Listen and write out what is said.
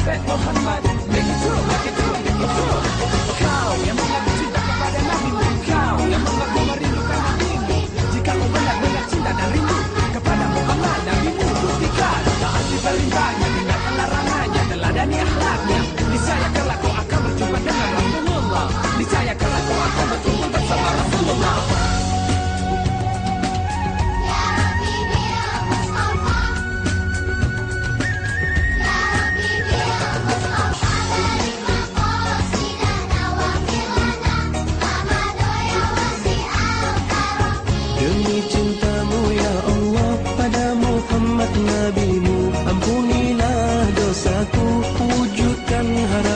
Prophet Muhammad. Make it true, make it true, make it true. Kau yang mengaku cinta kepada Nabi-Mu, kau yang mengaku merindukan Nabi-Mu. Jika kau benar-benar cinta dan rindu kepada Muhammad Nabi-Mu, buktikan taati perintahnya, tinggalkan larangannya, teladani akhlaknya. Niscaya kelak kau akan berjumpa dengan Rasulullah. Niscaya kelak kau akan berkumpul bersama Rasulullah. Demi cintamu ya Allah pada Muhammad Nabi-Mu, ampunilah dosaku, wujudkan harapan